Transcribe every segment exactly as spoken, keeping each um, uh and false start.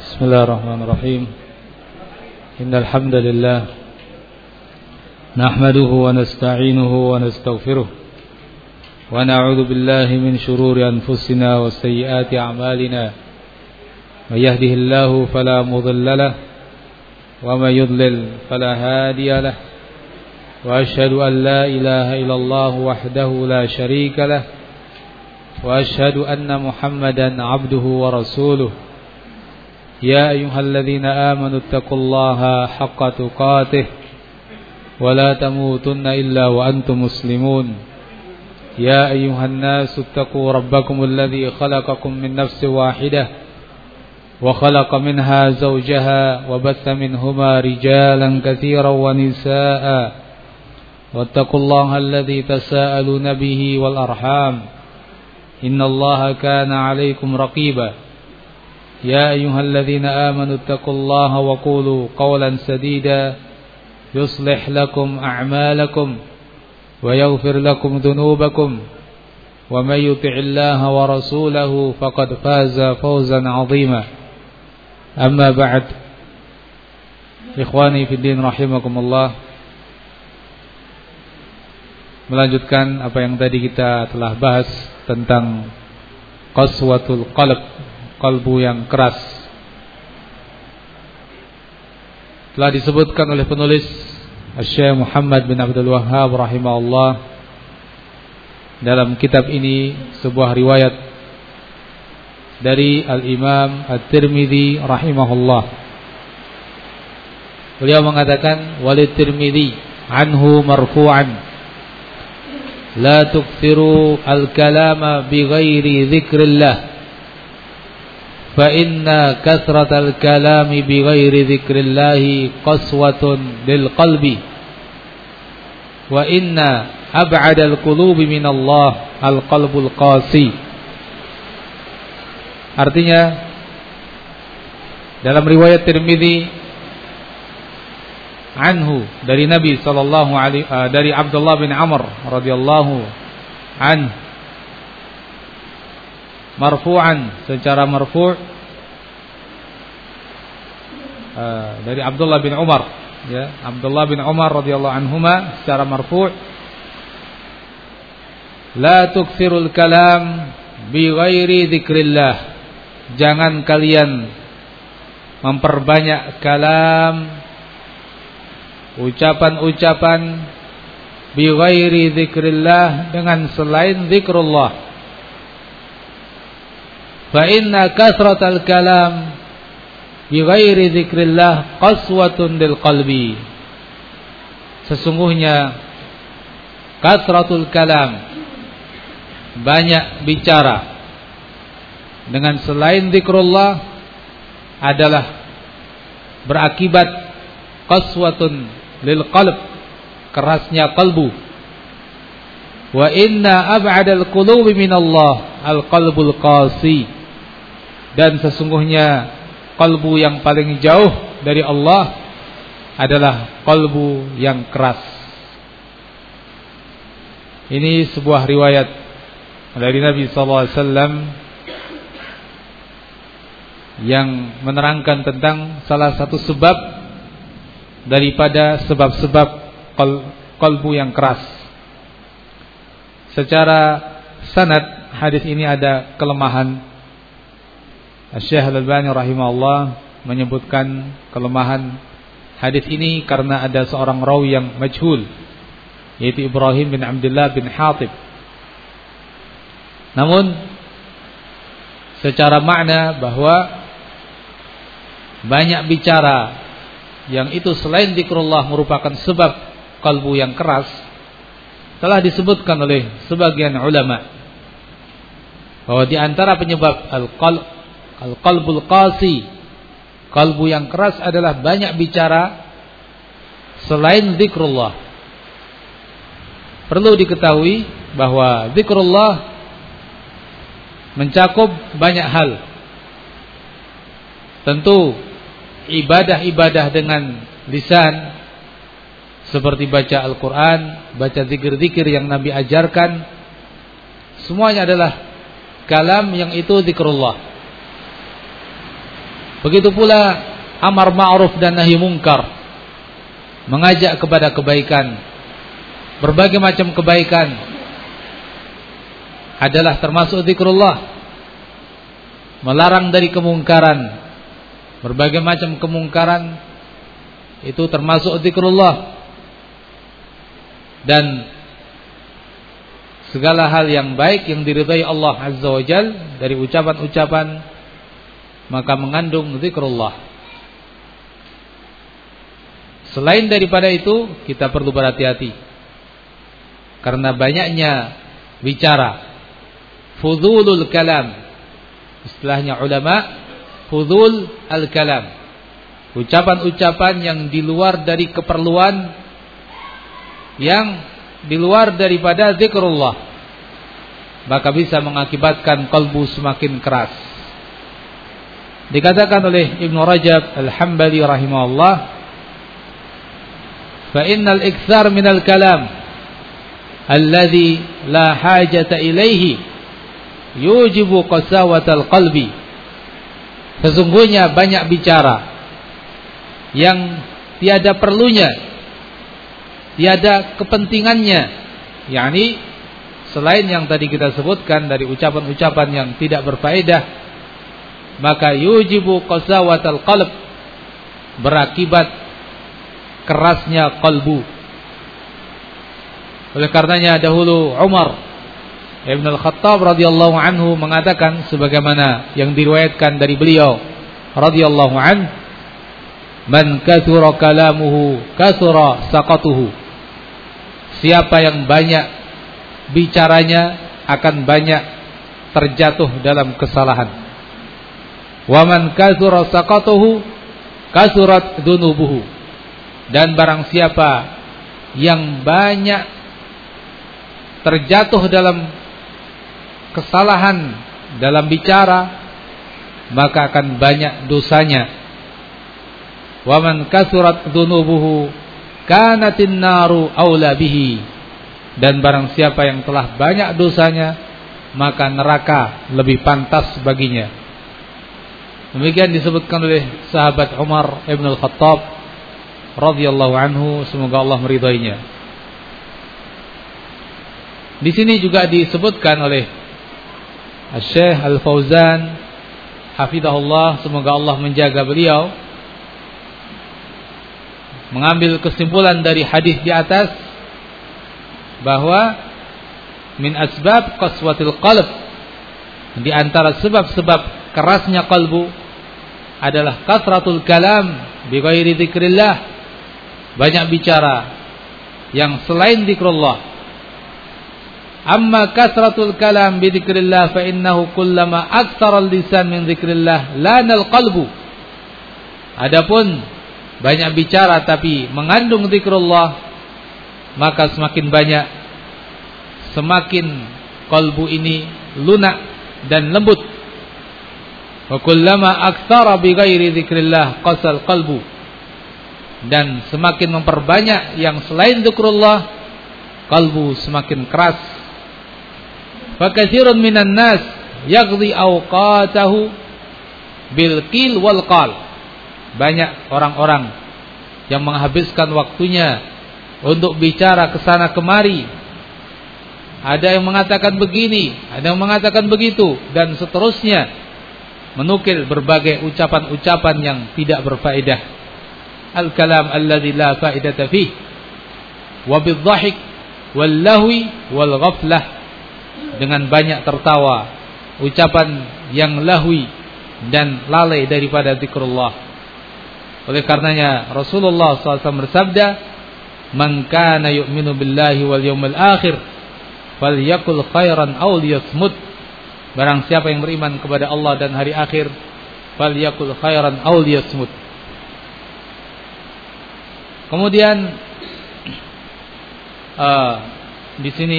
بسم الله الرحمن الرحيم إن الحمد لله نحمده ونستعينه ونستغفره ونعوذ بالله من شرور أنفسنا وسيئات أعمالنا من يهده الله فلا مضل له ومن يضلل فلا هادي له وأشهد أن لا إله إلا الله وحده لا شريك له وأشهد أن محمدا عبده ورسوله يا أيها الذين آمنوا اتقوا الله حق تقاته ولا تموتن إلا وأنتم مسلمون يا أيها الناس اتقوا ربكم الذي خلقكم من نفس واحدة وخلق منها زوجها وبث منهما رجالا كثيرا ونساء واتقوا الله الذي تساءلون به والأرحام إن الله كان عليكم رقيبا يا أيها الذين آمنوا اتقوا الله وقولوا قولا سديدا يصلح لكم أعمالكم ويغفر لكم ذنوبكم ومن يطع الله ورسوله فقد فاز فوزا عظيما أما بعد إخواني في الدين رحمكم الله. Melanjutkan apa yang tadi kita telah bahas tentang qaswatul qalb, kalbu yang keras. Telah disebutkan oleh penulis Syekh Muhammad bin Abdul Wahhab rahimahullah dalam kitab ini sebuah riwayat dari Al-Imam At-Tirmidzi rahimahullah. Beliau mengatakan walid Tirmidzi anhu marfu'an la tukthiru al-kalama bighairi dzikrillah fa inna kathratal kalami bighairi dzikrillah qaswatun lil qalbi wa inna ab'adal qulubi minallah al-qalbul qasi. Artinya dalam riwayat Tirmidzi anhu dari Nabi sallallahu alaihi uh, dari Abdullah bin Amr radhiyallahu an marfu'an secara marfu' uh, dari Abdullah bin Umar ya Abdullah bin Umar radhiyallahu anhuma secara marfu' la tukthirul kalam bi ghairi dzikrillah, jangan kalian memperbanyak kalam, ucapan-ucapan bi ghairi dzikrillah, dengan selain zikrullah. Fa inna kasratal kalam bi ghairi dzikrillah qaswatun lil qalbi. Sesungguhnya kasratul kalam, banyak bicara dengan selain zikrullah, adalah berakibat qaswatun lil qalb, kerasnya kalbu. Wa inna ab'adal qulubi minallah al qalbul qasi, dan sesungguhnya kalbu yang paling jauh dari Allah adalah kalbu yang keras. Ini sebuah riwayat dari Nabi sallallahu alaihi wasallam yang menerangkan tentang salah satu sebab daripada sebab-sebab kalbu yang keras. Secara sanad hadis ini ada kelemahan. Syekh Al-Albani rahimahullah menyebutkan kelemahan hadis ini karena ada seorang rawi yang majhul, yaitu Ibrahim bin Abdullah bin Hatib. Namun secara makna bahwa banyak bicara yang itu selain zikrullah merupakan sebab kalbu yang keras, telah disebutkan oleh sebagian ulama bahwa di antara penyebab al-qalb al-qalbul qasi, kalbu yang keras, adalah banyak bicara selain zikrullah. Perlu diketahui bahwa zikrullah mencakup banyak hal. Tentu ibadah-ibadah dengan lisan seperti baca Al-Quran, baca zikir-zikir yang Nabi ajarkan, semuanya adalah kalam yang itu zikrullah. Begitu pula amar ma'ruf dan nahi munkar, mengajak kepada kebaikan, berbagai macam kebaikan adalah termasuk zikrullah. Melarang dari kemungkaran, berbagai macam kemungkaran itu termasuk zikrullah. Dan segala hal yang baik yang diridhai Allah Azza wa Jalla dari ucapan-ucapan maka mengandung zikrullah. Selain daripada itu, kita perlu berhati-hati karena banyaknya bicara, fudulul kalam, istilahnya ulama, fudul al-kalam, ucapan-ucapan yang di luar dari keperluan, yang di luar daripada zikrullah, maka bisa mengakibatkan kalbu semakin keras. Dikatakan oleh Ibnu Rajab Al-Hambali rahimahullah, fa innal iktsar minal kalam alladhi la hajata ilaihi yujibu qasawatal qalbi. Sesungguhnya banyak bicara yang tiada perlunya, tiada kepentingannya, yakni selain yang tadi kita sebutkan dari ucapan-ucapan yang tidak berfaedah, maka yujibu qasawatal qalb, berakibat kerasnya kalbu. Oleh karenanya dahulu Umar Ibn Al-Khattab radhiyallahu anhu mengatakan sebagaimana yang diriwayatkan dari beliau radhiyallahu anhu, man kathura kalamuhu kathura saqatuhu. Siapa yang banyak bicaranya akan banyak terjatuh dalam kesalahan. Wa man kathura saqatuhu kasurat dunubuhu. Dan barang siapa yang banyak terjatuh dalam kesalahan dalam bicara, maka akan banyak dosanya. Wa man kasurat dunubuhu kanatin naru aula bihi. Dan barang siapa yang telah banyak dosanya, maka neraka lebih pantas baginya. Demikian disebutkan oleh sahabat Umar Ibn Al-Khattab radhiyallahu anhu, semoga Allah meridainya. Di sini juga disebutkan oleh Syekh Al-Fauzan hafizahullah, semoga Allah menjaga beliau, mengambil kesimpulan dari hadis di atas bahwa min asbab qaswatil qalb, di antara sebab-sebab kerasnya kalbu adalah kasratul kalam bi ghairi dzikrillah, banyak bicara yang selain zikrullah. Amma kasratul kalam bi dzikrillah fa innahu kullama aktsara al-lisan min dzikrillah lanal qalbu. Adapun banyak bicara tapi mengandung zikrullah, maka semakin banyak, semakin kalbu ini lunak dan lembut. Wa kullama aktsara bi ghairi dzikrillah qasal qalbu. Dan semakin memperbanyak yang selain zikrullah, kalbu semakin keras. Fa katsirun minan nas yaqdi awqatahu bil qil wal qal. Banyak orang-orang yang menghabiskan waktunya untuk bicara ke sana kemari. Ada yang mengatakan begini, ada yang mengatakan begitu, dan seterusnya, menukil berbagai ucapan-ucapan yang tidak berfaedah. Al-kalam alladzi la faidata fih wa bidh-dhahik wal lahwi wal ghaflah, dengan banyak tertawa, ucapan yang lahwi dan lalai daripada zikrullah. Oleh karenanya Rasulullah sallallahu alaihi wasallam bersabda, "Man kana yu'minu billahi wal yawmil akhir falyakul khairan aw liyasmut." Barang siapa yang beriman kepada Allah dan hari akhir, falyakul khairan aw liyasmut. Kemudian uh, di sini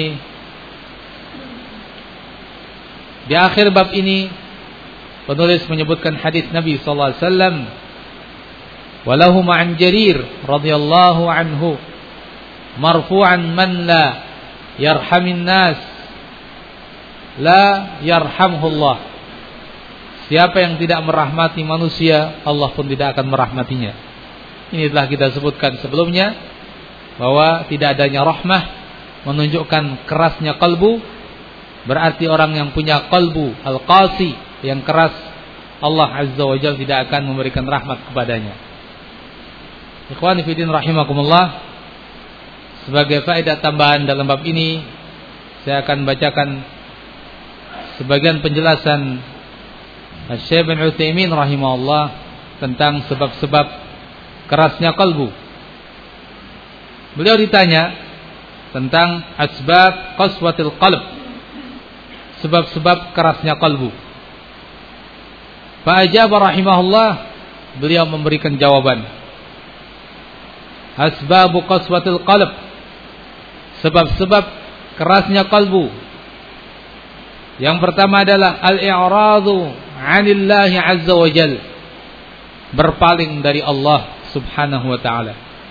di akhir bab ini penulis menyebutkan hadis Nabi sallallahu alaihi wasallam, walahu ma'an Jarir radhiyallahu anhu marfu'an, man la yarhamin nas la yarhamhullah. Siapa yang tidak merahmati manusia, Allah pun tidak akan merahmatinya. Ini telah kita sebutkan sebelumnya, bahwa tidak adanya rahmah menunjukkan kerasnya kalbu. Berarti orang yang punya kalbu al-qasi, yang keras, Allah Azza wa Jalla tidak akan memberikan rahmat kepadanya. Ikhwani fillah rahimakumullah, sebagai faedah tambahan dalam bab ini, saya akan bacakan sebagian penjelasan Syekh bin Utsaimin rahimahullah tentang sebab-sebab kerasnya kalbu. Beliau ditanya tentang asbab qaswatil qalb, sebab-sebab kerasnya kalbu. Fa ajaba rahimahullah, beliau memberikan jawaban. Asbabu qaswatil qalb, sebab-sebab kerasnya kalbu. Yang pertama adalah al-i'radu 'anillahi 'azza wa jalla, berpaling dari Allah Subhanahu wa ta'ala.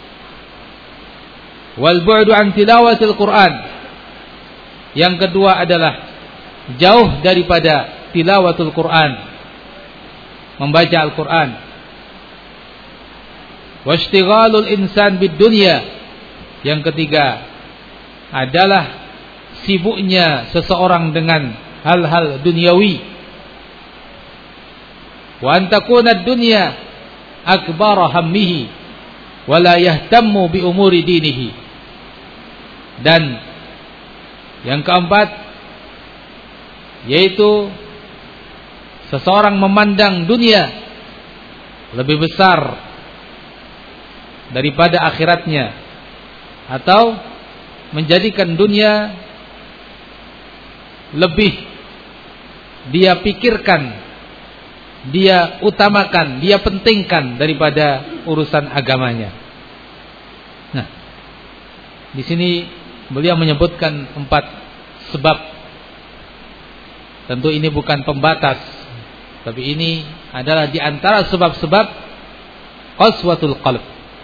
Wal bu'du 'an tilawatil Qur'an, yang kedua adalah jauh daripada tilawatul Qur'an, membaca Al-Qur'an. Washtighalul insan bid dunya, yang ketiga adalah sibuknya seseorang dengan hal-hal duniawi. Wa an takuna ad-dunya akbar hammihi wa la yahtammu bi umuri dinihi. Dan yang keempat, yaitu seseorang memandang dunia lebih besar daripada akhiratnya, atau menjadikan dunia lebih dia pikirkan, dia utamakan, dia pentingkan daripada urusan agamanya. Nah, di sini beliau menyebutkan empat sebab. Tentu ini bukan pembatas, tapi ini adalah di antara sebab-sebab qaswatul qalb.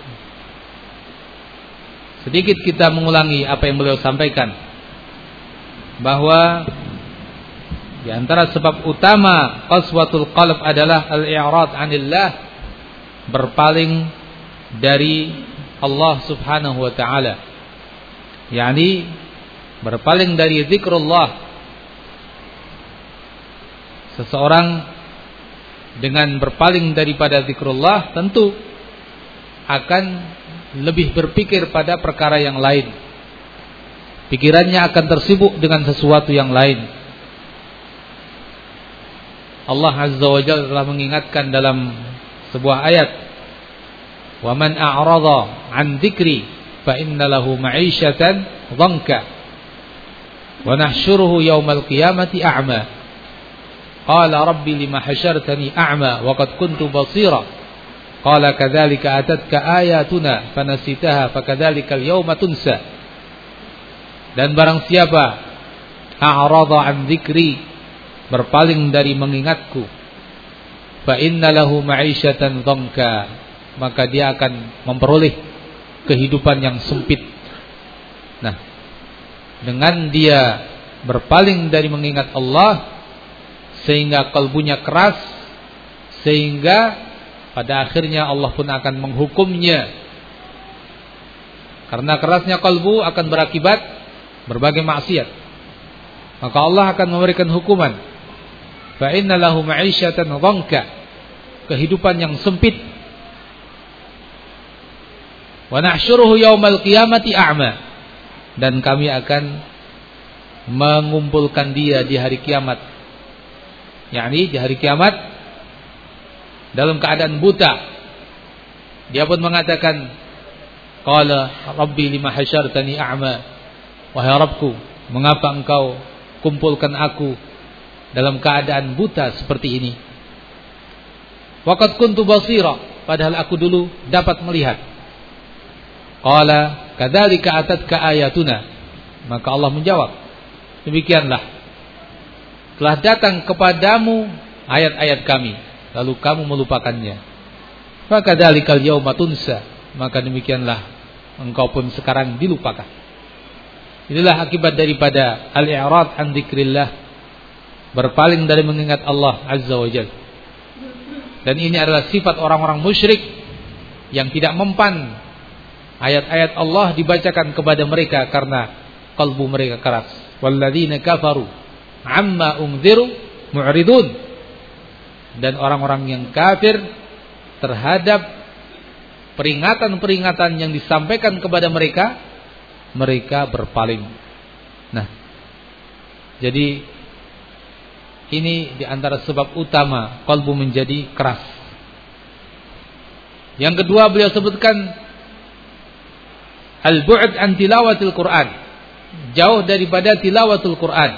Sedikit kita mengulangi apa yang beliau sampaikan, bahwa di antara sebab utama qaswatul qalb adalah al-i'rad 'anillah, berpaling dari Allah Subhanahu wa ta'ala, yakni berpaling dari zikrullah. Seseorang dengan berpaling daripada zikrullah tentu akan lebih berpikir pada perkara yang lain. Pikirannya akan tersibuk dengan sesuatu yang lain. Allah Azza wa Jalla telah mengingatkan dalam sebuah ayat, "Wa man a'rada 'an dzikri fa inna lahu ma'isyatan dhanka wa nahsyuruhu yaumal qiyamati a'ma. Qala rabbi lima hasyartani a'ma wa qad kuntu basira. Qala kadzalika atatka ayatuna fanasitaha fakadzalikal yauma tunsa." Dan barang siapa a'rada 'an dzikri, berpaling dari mengingatku, fa inna lahu ma'isyatan dhanka, maka dia akan memperoleh kehidupan yang sempit. Nah, dengan dia berpaling dari mengingat Allah, sehingga kalbunya keras, sehingga pada akhirnya Allah pun akan menghukumnya. Karena kerasnya kalbu akan berakibat berbagai maksiat, maka Allah akan memberikan hukuman. Fa inna lahu ma'isyatan dhanka, kehidupan yang sempit. Wa nahsyuruhu yaumal qiyamati a'ma, dan kami akan mengumpulkan dia di hari kiamat, yakni di hari kiamat dalam keadaan buta. Dia pun mengatakan, qala rabbi lima hasyartani a'ma, wahai Rabbku, mengapa engkau kumpulkan aku dalam keadaan buta seperti ini? Waqad kuntu basira, padahal aku dulu dapat melihat. Qala kadzalika atatka ayatuna, maka Allah menjawab, demikianlah telah datang kepadamu ayat-ayat kami, lalu kamu melupakannya. Fakadzalikal yauma tunsa, maka demikianlah engkau pun sekarang dilupakan. Inilah akibat daripada al-i'rad an dzikrillah, berpaling dari mengingat Allah Azza wa Jalla. Dan ini adalah sifat orang-orang musyrik yang tidak mempan ayat-ayat Allah dibacakan kepada mereka karena kalbu mereka keras. Walladzina kafaru amma unziru mu'ridun. Dan orang-orang yang kafir terhadap peringatan-peringatan yang disampaikan kepada mereka, mereka berpaling. Nah, jadi ini diantara sebab utama kalbu menjadi keras. Yang kedua beliau sebutkan al-bu'd an tilawatil Quran, jauh daripada tilawatul Quran.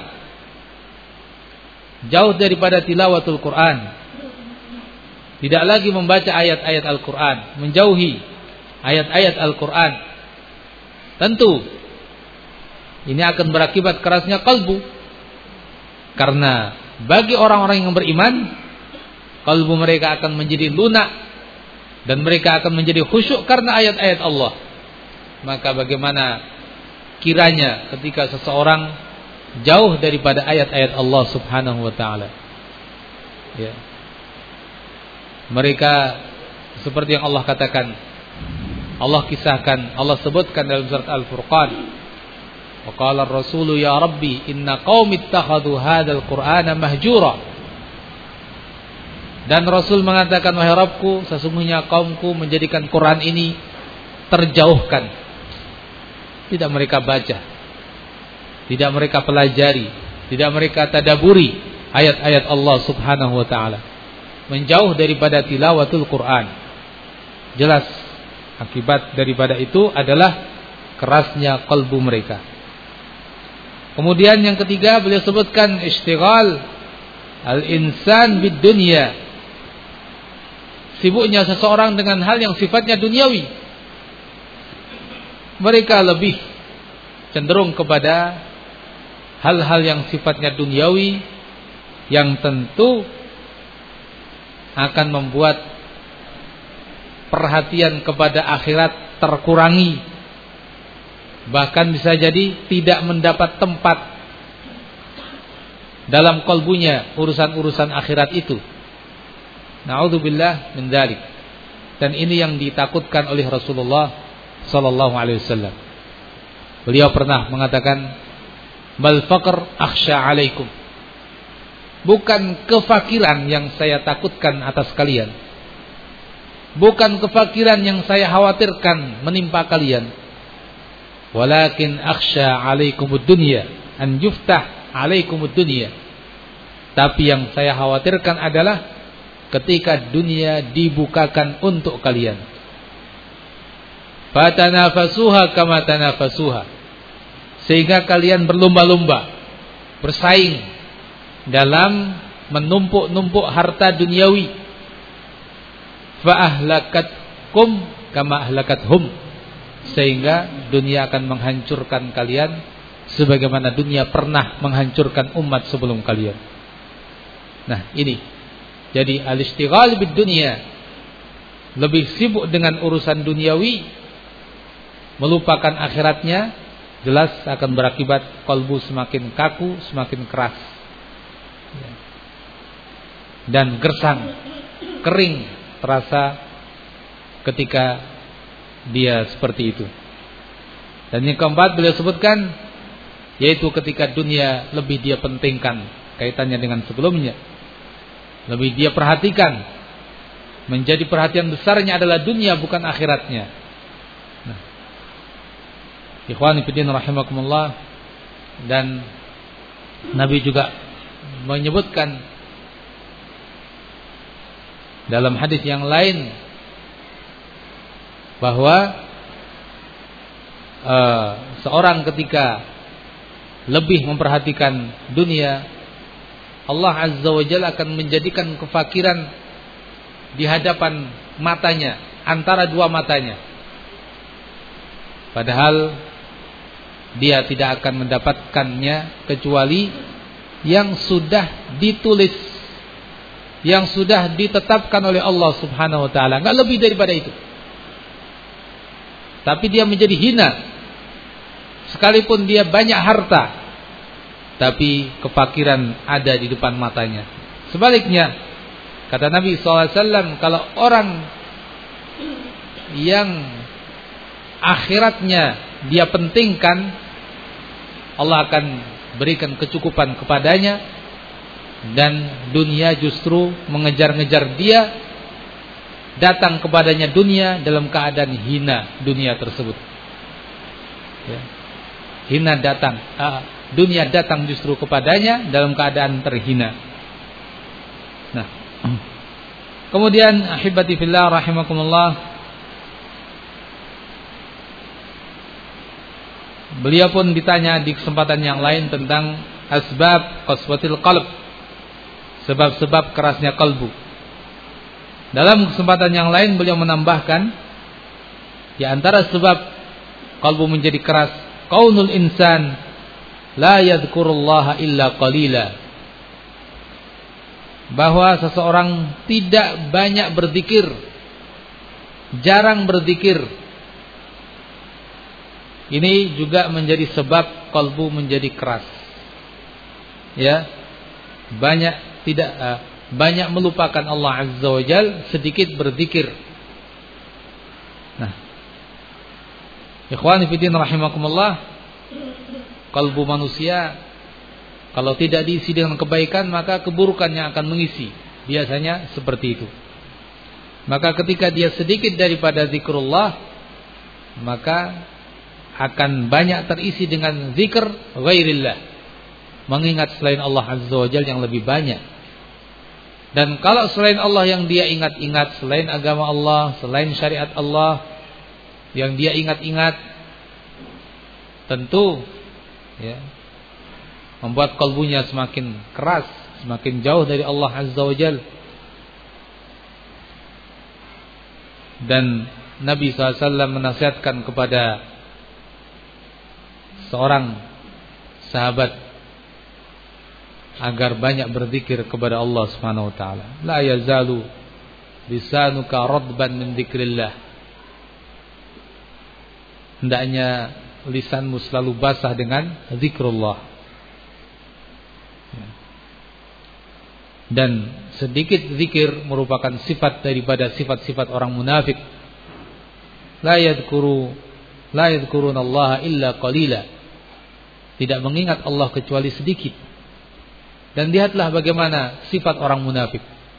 Jauh daripada tilawatul Quran. Tidak lagi membaca ayat-ayat Al-Quran, menjauhi ayat-ayat Al-Quran. Tentu ini akan berakibat kerasnya kalbu. Karena bagi orang-orang yang beriman, kalbu mereka akan menjadi lunak dan mereka akan menjadi khusyuk karena ayat-ayat Allah. Maka bagaimana kiranya ketika seseorang jauh daripada ayat-ayat Allah Subhanahu wa taala. Ya. Mereka seperti yang Allah katakan, Allah kisahkan, Allah sebutkan dalam surat Al-Furqan. Wa qala ar-rasulu ya rabbi inna qaumi ittakhadhu hadzal qur'ana mahjura. Dan Rasul mengatakan, wahai Rabbku, sesungguhnya kaumku menjadikan Quran ini terjauhkan. Tidak mereka baca, tidak mereka pelajari, tidak mereka tadaburi ayat-ayat Allah Subhanahu wa taala. Menjauh daripada tilawatul Quran. Jelas akibat daripada itu adalah kerasnya kalbu mereka. Kemudian yang ketiga beliau sebutkan istighal al-insan bid dunya. Sibuknya seseorang dengan hal yang sifatnya duniawi. Mereka lebih cenderung kepada hal-hal yang sifatnya duniawi, yang tentu akan membuat perhatian kepada akhirat terkurangi. Bahkan bisa jadi tidak mendapat tempat dalam kalbunya urusan-urusan akhirat itu. Na'udzubillah min dzalik. Dan ini yang ditakutkan oleh Rasulullah sallallahu alaihi wasallam. Beliau pernah mengatakan, "Bal faqr akhsha 'alaikum." Bukan kefakiran yang saya takutkan atas kalian, bukan kefakiran yang saya khawatirkan menimpa kalian, walakin akhsha 'alaikumud dunya an yuftah 'alaikumud dunya. Tapi yang saya khawatirkan adalah ketika dunia dibukakan untuk kalian. Fatanafasuha kama tanafasuha. Sehingga kalian berlomba-lomba, bersaing dalam menumpuk-numpuk harta duniawi. Fa'ahlakatkum kama ahlakathum. Sehingga dunia akan menghancurkan kalian sebagaimana dunia pernah menghancurkan umat sebelum kalian. Nah, ini. Jadi al-istighal bid dunya, lebih sibuk dengan urusan duniawi, melupakan akhiratnya, jelas akan berakibat kalbu semakin kaku, semakin keras. Dan gersang, kering terasa ketika dia seperti itu. Dan yang keempat beliau sebutkan, yaitu ketika dunia lebih dia pentingkan, kaitannya dengan sebelumnya, lebih dia perhatikan, menjadi perhatian besarnya adalah dunia bukan akhiratnya. Nah, ikhwani fillah rahimakumullah, dan Nabi juga menyebutkan dalam hadis yang lain bahwa uh, seorang ketika lebih memperhatikan dunia, Allah Azza wa Jalla akan menjadikan kefakiran di hadapan matanya, antara dua matanya. Padahal dia tidak akan mendapatkannya kecuali yang sudah ditulis, yang sudah ditetapkan oleh Allah Subhanahu wa taala, enggak lebih daripada itu. Tapi dia menjadi hina sekalipun dia banyak harta, tapi kefakiran ada di depan matanya. Sebaliknya, Kata Nabi shallallahu alaihi wasallam, kalau orang yang akhiratnya dia pentingkan, Allah akan berikan kecukupan kepadanya, dan dunia justru mengejar-ngejar dia, datang kepadanya dunia dalam keadaan hina dunia tersebut. Ya. Hina datang, uh, dunia datang justru kepadanya dalam keadaan terhina. Nah, kemudian ahibati fillah rahimakumullah, beliau pun ditanya di kesempatan yang lain tentang asbab qaswatil qalb, sebab-sebab kerasnya kalbu. Dalam kesempatan yang lain beliau menambahkan, di antara sebab kalbu menjadi keras, qaulul insan la yadhkurullaha illa qalila, bahwa seseorang tidak banyak berzikir, jarang berzikir. Ini juga menjadi sebab kalbu menjadi keras. Ya, banyak tidak uh, banyak melupakan Allah Azza wa Jal, sedikit berzikir. Nah, ikhwani fillah rahimakumullah, kalbu manusia kalau tidak diisi dengan kebaikan, maka keburukan yang akan mengisi. Biasanya seperti itu. Maka ketika dia sedikit daripada zikrullah, maka akan banyak terisi dengan zikr ghairillah, mengingat selain Allah Azza wa Jalla yang lebih banyak. Dan kalau selain Allah yang dia ingat-ingat, selain agama Allah, selain syariat Allah yang dia ingat-ingat, tentu ya, membuat kalbunya semakin keras, semakin jauh dari Allah Azza wa Jalla. Dan Nabi shallallahu alaihi wasallam menasihatkan kepada seorang sahabat agar banyak berzikir kepada Allah Subhanahu wa taala. La yazalu lisanuka radban min dzikrillah. Hendaknya lisanmu selalu basah dengan zikrullah. Dan sedikit zikir merupakan sifat daripada sifat-sifat orang munafik. La yadhkuru la yadhkurunallaha illa qalila. Tidak mengingat Allah kecuali sedikit. Dan lihatlah bagaimana sifat orang munafik.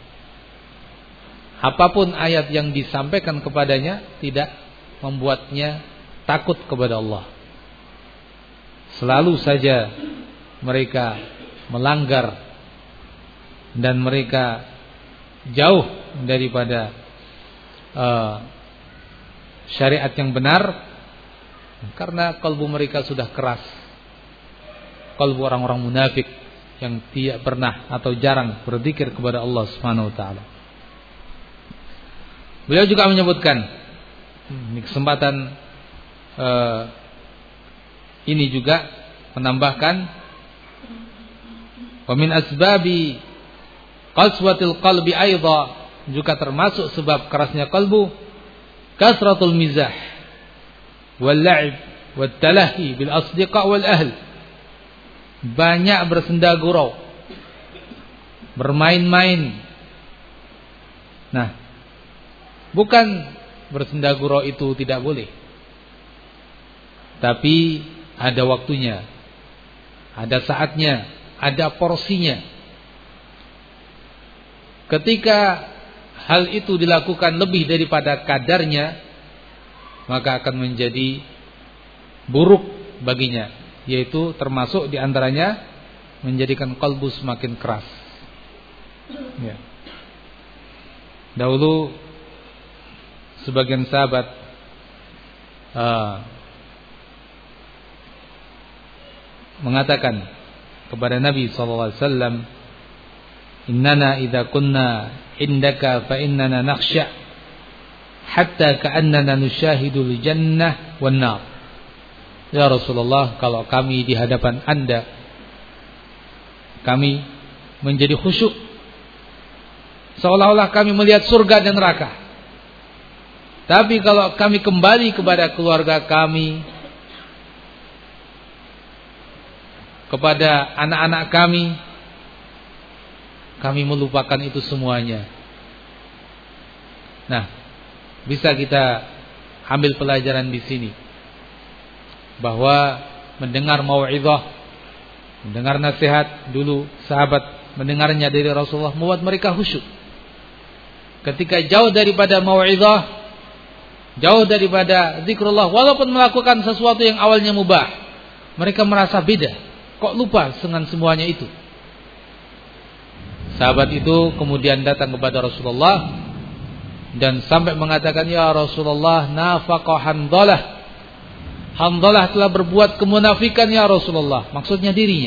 Apapun ayat yang disampaikan kepadanya tidak membuatnya takut kepada Allah. Selalu saja mereka melanggar dan mereka jauh daripada uh, syariat yang benar, karena kalbu mereka sudah keras. Kalbu orang-orang munafik yang tidak pernah atau jarang berzikir kepada Allah Subhanahu wa taala. Beliau juga menyebutkan di kesempatan uh, ini juga menambahkan, wa min asbabi qaswatil qalbi aidha, juga termasuk sebab kerasnya kalbu, kasratul mizah wal la'ib wat talahi bil asdiqa wal ahl. Banyak bersenda gurau, bermain-main. Nah, bukan bersenda gurau itu tidak boleh, tapi ada waktunya, ada saatnya, ada porsinya. Ketika hal itu dilakukan lebih daripada kadarnya, maka akan menjadi buruk baginya, yaitu termasuk diantaranya menjadikan kalbu semakin keras. Ya. Dahulu sebagian sahabat uh, mengatakan kepada Nabi sallallahu alaihi wasallam, innana idza kunna indaka fa innana nakhsha hatta ka'annana nusyahidul jannah wan nar. Ya Rasulullah, kalau kami di hadapan Anda, kami menjadi khusyuk, seolah-olah kami melihat surga dan neraka. Tapi kalau kami kembali kepada keluarga kami, kepada anak-anak kami, kami melupakan itu semuanya. Nah, bisa kita ambil pelajaran di sini bahwa mendengar mau'izah, mendengar nasihat, dulu sahabat mendengarnya dari Rasulullah membuat mereka khusyuk. Ketika jauh daripada mau'izah, jauh daripada zikrullah, walaupun melakukan sesuatu yang awalnya mubah, mereka merasa beda. Kok lupa dengan semuanya itu? Sahabat itu kemudian datang kepada Rasulullah dan sampai mengatakan, ya Rasulullah, nafaqa Hanzalah. Hanzalah telah berbuat kemunafikan ya Rasulullah. Maksudnya dirinya.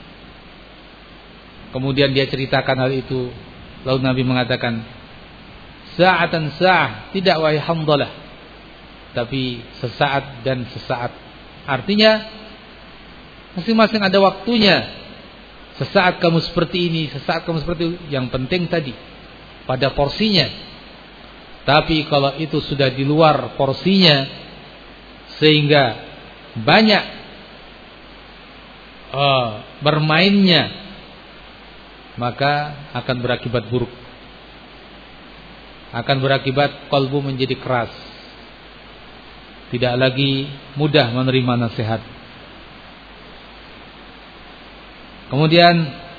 Kemudian dia ceritakan hal itu. Lalu Nabi mengatakan, sa'atan sa'ah, tidak wahai Hanzalah, tapi sesaat dan sesaat. Artinya masing-masing ada waktunya. Sesaat kamu seperti ini, sesaat kamu seperti itu. Yang penting tadi pada porsinya. Tapi kalau itu sudah di luar porsinya, sehingga banyak uh, bermainnya, maka akan berakibat buruk. Akan berakibat kalbu menjadi keras, tidak lagi mudah menerima nasihat. Kemudian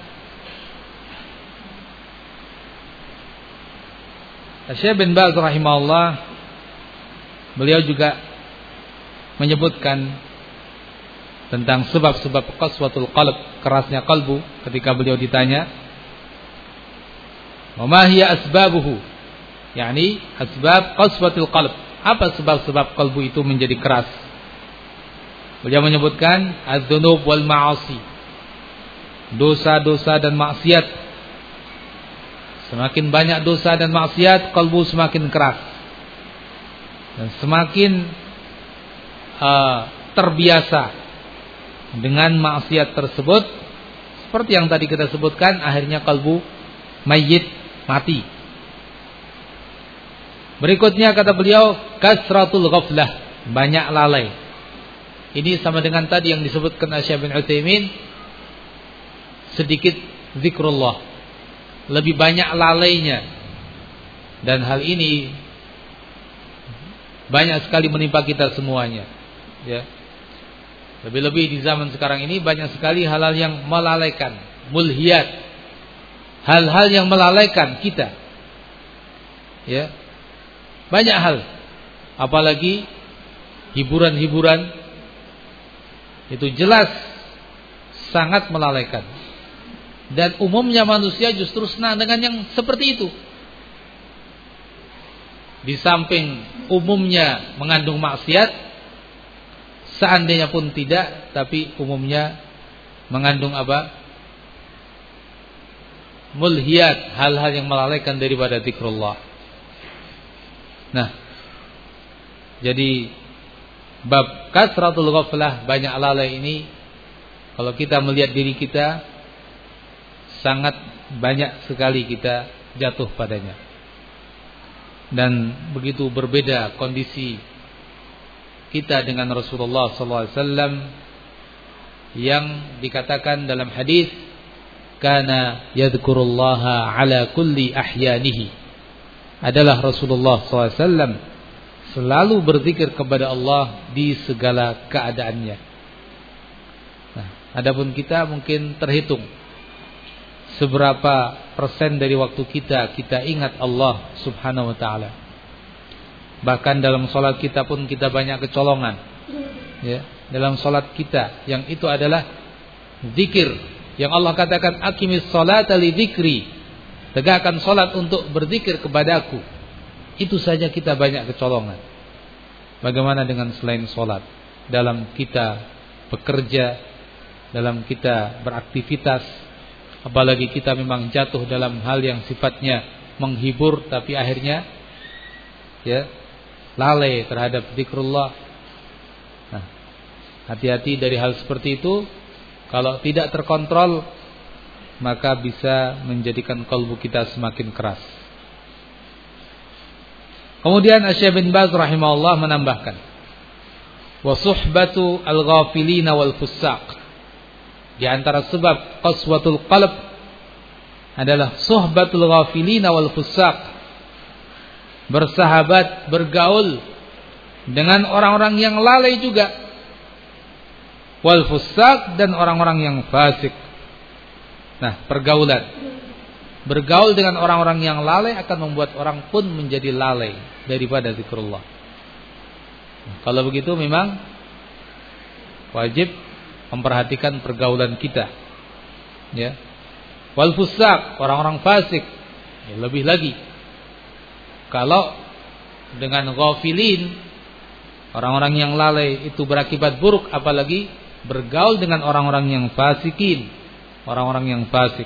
Syekh bin Baz rahimahullah, beliau juga menyebutkan tentang sebab-sebab qaswatul qalb, kerasnya kalbu, ketika beliau ditanya, "Wa ma hiya asbabuhu?" yakni asbab qaswatul qalb. Apa sebab-sebab kalbu itu menjadi keras? Beliau menyebutkan az-dzunub wal ma'asi. Dosa-dosa dan maksiat. Semakin banyak dosa dan maksiat, kalbu semakin keras. Dan semakin uh, terbiasa dengan maksiat tersebut, seperti yang tadi kita sebutkan, akhirnya kalbu mayyit, mati. Berikutnya kata beliau, kasratul ghaflah, banyak lalai. Ini sama dengan tadi yang disebutkan Syekh bin Utsaimin, sedikit zikrullah, lebih banyak lalainya. Dan hal ini banyak sekali menimpa kita semuanya, ya. Lebih-lebih di zaman sekarang ini banyak sekali hal-hal yang melalaikan, mulhiyat, hal-hal yang melalaikan kita, ya. Banyak hal, apalagi hiburan-hiburan itu jelas sangat melalaikan. Dan umumnya manusia justru senang dengan yang seperti itu. Di samping umumnya mengandung maksiat, seandainya pun tidak, tapi umumnya mengandung apa? Mulhiyat, hal-hal yang melalaikan daripada zikrullah. Nah, jadi bab kasratul ghaflah, banyak lalai ini, kalau kita melihat diri kita, sangat banyak sekali kita jatuh padanya. Dan begitu berbeda kondisi kita dengan Rasulullah sallallahu alaihi wasallam yang dikatakan dalam hadis, kana yadhkurullaha ala kulli ahyanihi, adalah Rasulullah sallallahu alaihi wasallam selalu berzikir kepada Allah di segala keadaannya. Nah, adapun kita mungkin terhitung seberapa persen dari waktu kita kita ingat Allah subhanahu wa ta'ala. Bahkan dalam sholat kita pun kita banyak kecolongan, ya. Dalam sholat kita, yang itu adalah zikir, yang Allah katakan aqimis sholata li dzikri, tegakkan sholat untuk berzikir kepadaku. Itu saja kita banyak kecolongan. Bagaimana dengan selain sholat? Dalam kita bekerja, dalam kita beraktivitas, apalagi kita memang jatuh dalam hal yang sifatnya menghibur, tapi akhirnya ya lalai terhadap zikrullah. Nah, hati-hati dari hal seperti itu. Kalau tidak terkontrol, maka bisa menjadikan kalbu kita semakin keras. Kemudian Syekh bin Baz rahimahullah menambahkan, wa suhbatu al-ghafilina wal fussaq, di antara sebab qaswatul qalb adalah suhbatul ghafilina wal fusaq, bersahabat, bergaul dengan orang-orang yang lalai juga, wal fusaq, dan orang-orang yang fasik. Nah, pergaulan, bergaul dengan orang-orang yang lalai akan membuat orang pun menjadi lalai daripada zikrullah. Nah, kalau begitu memang wajib memperhatikan pergaulan kita, ya. Wal fusaq, orang-orang fasik, ya, lebih lagi kalau dengan ghafilin, orang-orang yang lalai itu berakibat buruk, apalagi bergaul dengan orang-orang yang fasikin, orang-orang yang fasik.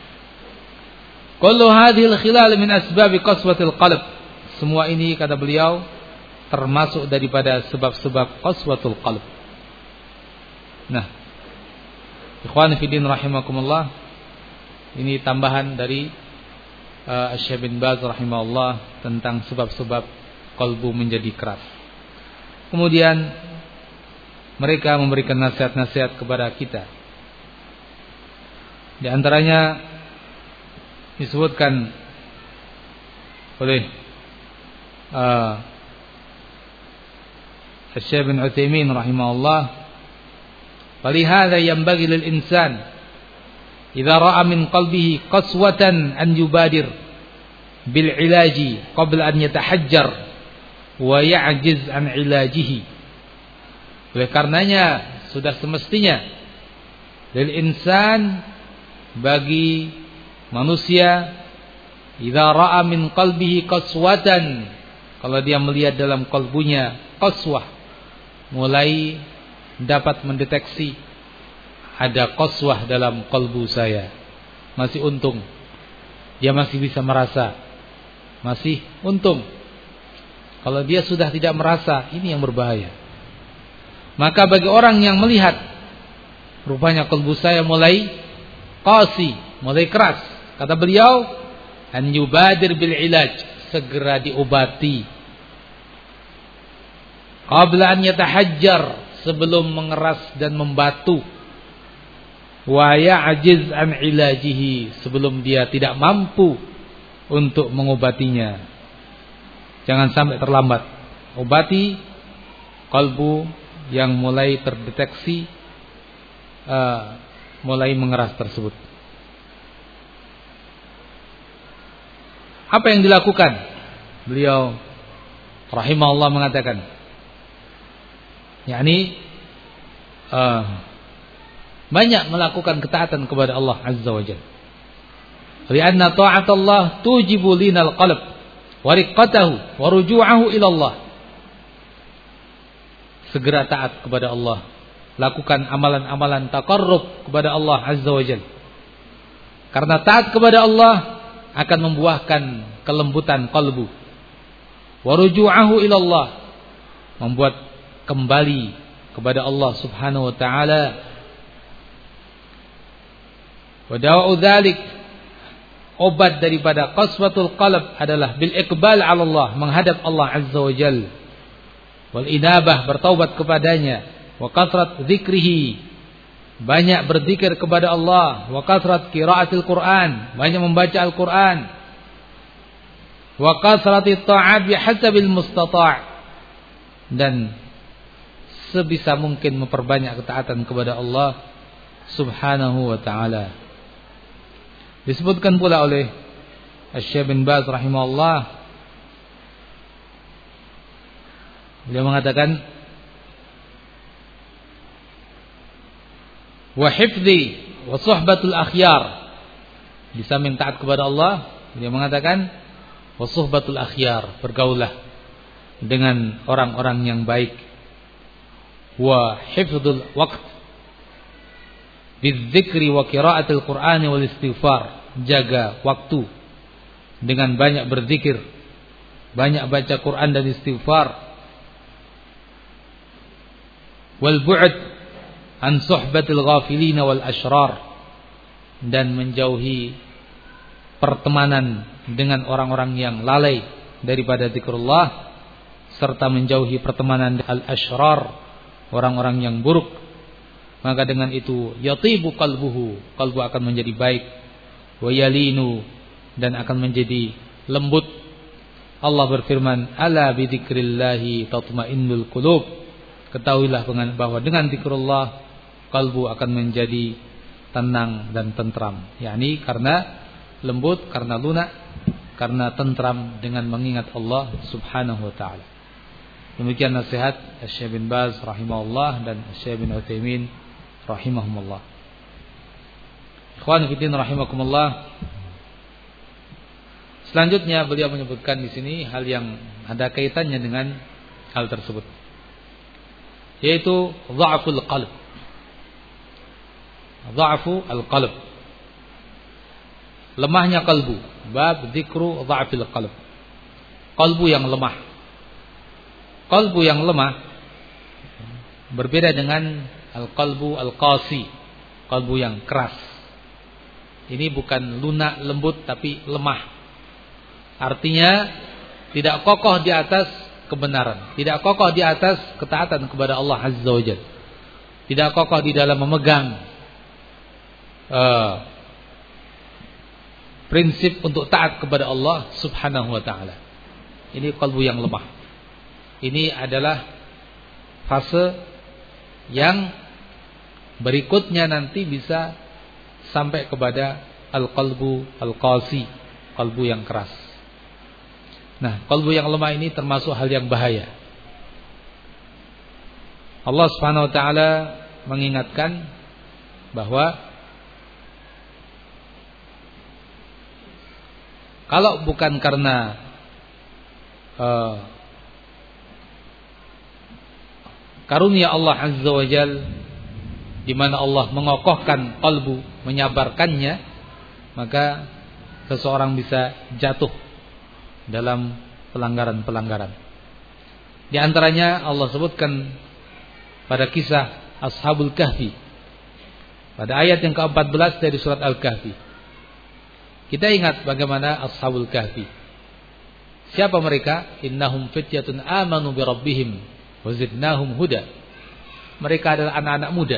Kullu hadhil khilal min asbab qaswatil qalb. Semua ini, kata beliau, termasuk daripada sebab-sebab qaswatul qalb. Nah, ikhwan fillah rahimakumullah, ini tambahan dari uh, Syekh bin Baz rahimahullah tentang sebab-sebab kalbu menjadi keras. Kemudian mereka memberikan nasihat-nasihat kepada kita. Di antaranya disebutkan oleh uh, Syekh bin Utsaimin rahimahullah, "Falihadza yanbaghi lil insan idza ra'a min qalbihi qaswatan an yubadir bil ilaji qabla an yatahajjar wa ya'jiz an ilajihi." Oleh karenanya sudah semestinya lil insan, bagi manusia, idza ra'a min qalbihi qaswatan, kalau dia melihat dalam kalbunya qaswah, mulai dapat mendeteksi ada qaswah dalam kalbu saya, masih untung dia masih bisa merasa, masih untung. Kalau dia sudah tidak merasa, ini yang berbahaya. Maka bagi orang yang melihat rupanya kalbu saya mulai qasi, mulai keras, kata beliau, an yubadir bil ilaj, segera diobati. Qabla an yatahajjar, sebelum mengeras dan membatu. Wa ya'jiz an ilajihi, sebelum dia tidak mampu untuk mengobatinya. Jangan sampai terlambat. Obati kalbu yang mulai terdeteksi uh, mulai mengeras tersebut. Apa yang dilakukan? Beliau rahimahullah mengatakan, yakni uh, banyak melakukan ketaatan kepada Allah Azza wa Jalla. Lianna ta'atallah tujibu linal qalb wa riqqatahu wa ruju'ahu ila Allah. Segera taat kepada Allah, lakukan amalan-amalan taqarrub kepada Allah Azza wa Jalla. Karena taat kepada Allah akan membuahkan kelembutan kalbu. Wa ruju'ahu ila Allah, membuat kembali kepada Allah Subhanahu wa taala. Wa dawa'u dzalik, obat daripada qaswatul qalb adalah bil iqbal 'ala Allah, menghadap Allah Azza wa Jalla. Wal inabah, bertaubat kepadanya. Wa kathrat dzikrihi, banyak berzikir kepada Allah. Wa kathrat qiraatil Quran, banyak membaca Al-Quran. Wa kathratit ta'at bihasabil mustata', dan sebisa mungkin memperbanyak ketaatan kepada Allah Subhanahu wa ta'ala. Disebutkan pula oleh Syekh bin Baz rahimahullah, beliau mengatakan, wa hifdzi wa suhbatul akhyar, di samping taat kepada Allah, beliau mengatakan wa suhbatul akhyar, bergaulah dengan orang-orang yang baik. Wa hifdzul waqt bidzikri wa qiraatil Qur'ani wal istighfar, jaga waktu dengan banyak berzikir, banyak baca Quran dan istighfar. Wal bu'd an suhbatil ghafilin wal ashrar, dan menjauhi pertemanan dengan orang-orang yang lalai daripada zikrullah, serta menjauhi pertemanan al-ashrar, orang-orang yang buruk. Maka dengan itu yatibu qalbuhu, kalbu akan menjadi baik. wa yalinu, dan akan menjadi lembut. Allah berfirman, ala bidzikrillahi tatma'innul qulub. Ketahuilah bahwa dengan zikrullah kalbu akan menjadi tenang dan tentram. yakni karena lembut, karena lunak, karena tentram dengan mengingat Allah Subhanahu wa taala. Demikian nasihat Syekh bin Baz rahimahullah dan Syekh bin Utsaimin rahimahumullah. Ikhwan fillah rahimakumullah. Selanjutnya beliau menyebutkan di sini hal yang ada kaitannya dengan hal tersebut, yaitu dha'ful qalb. Dha'fu al-qalb, lemahnya kalbu. Bab dzikru dha'fil qalb, kalbu yang lemah. Kalbu yang lemah berbeda dengan al-qalbu al-qasi, kalbu yang keras. Ini bukan lunak lembut tapi lemah. Artinya tidak kokoh di atas kebenaran, tidak kokoh di atas ketaatan kepada Allah Azza wa Jalla, tidak kokoh di dalam memegang uh, prinsip untuk taat kepada Allah Subhanahu wa taala. Ini kalbu yang lemah. Ini adalah fase yang berikutnya nanti bisa sampai kepada al-qalbu al-qasi, kalbu yang keras. Nah, kalbu yang lemah ini termasuk hal yang bahaya. Allah Subhanahu wa taala mengingatkan bahwa kalau bukan karena uh, karunia Allah Azza wa Jalla, di mana Allah mengokohkan kalbu, menyabarkannya, maka seseorang bisa jatuh dalam pelanggaran-pelanggaran. Di antaranya Allah sebutkan pada kisah Ashabul Kahfi pada ayat yang keempat belas dari surat Al-Kahfi. Kita ingat bagaimana Ashabul Kahfi. Siapa mereka? Innahum fityatun amanu bi rabbihim wa zidnahum huda. Mereka adalah anak-anak muda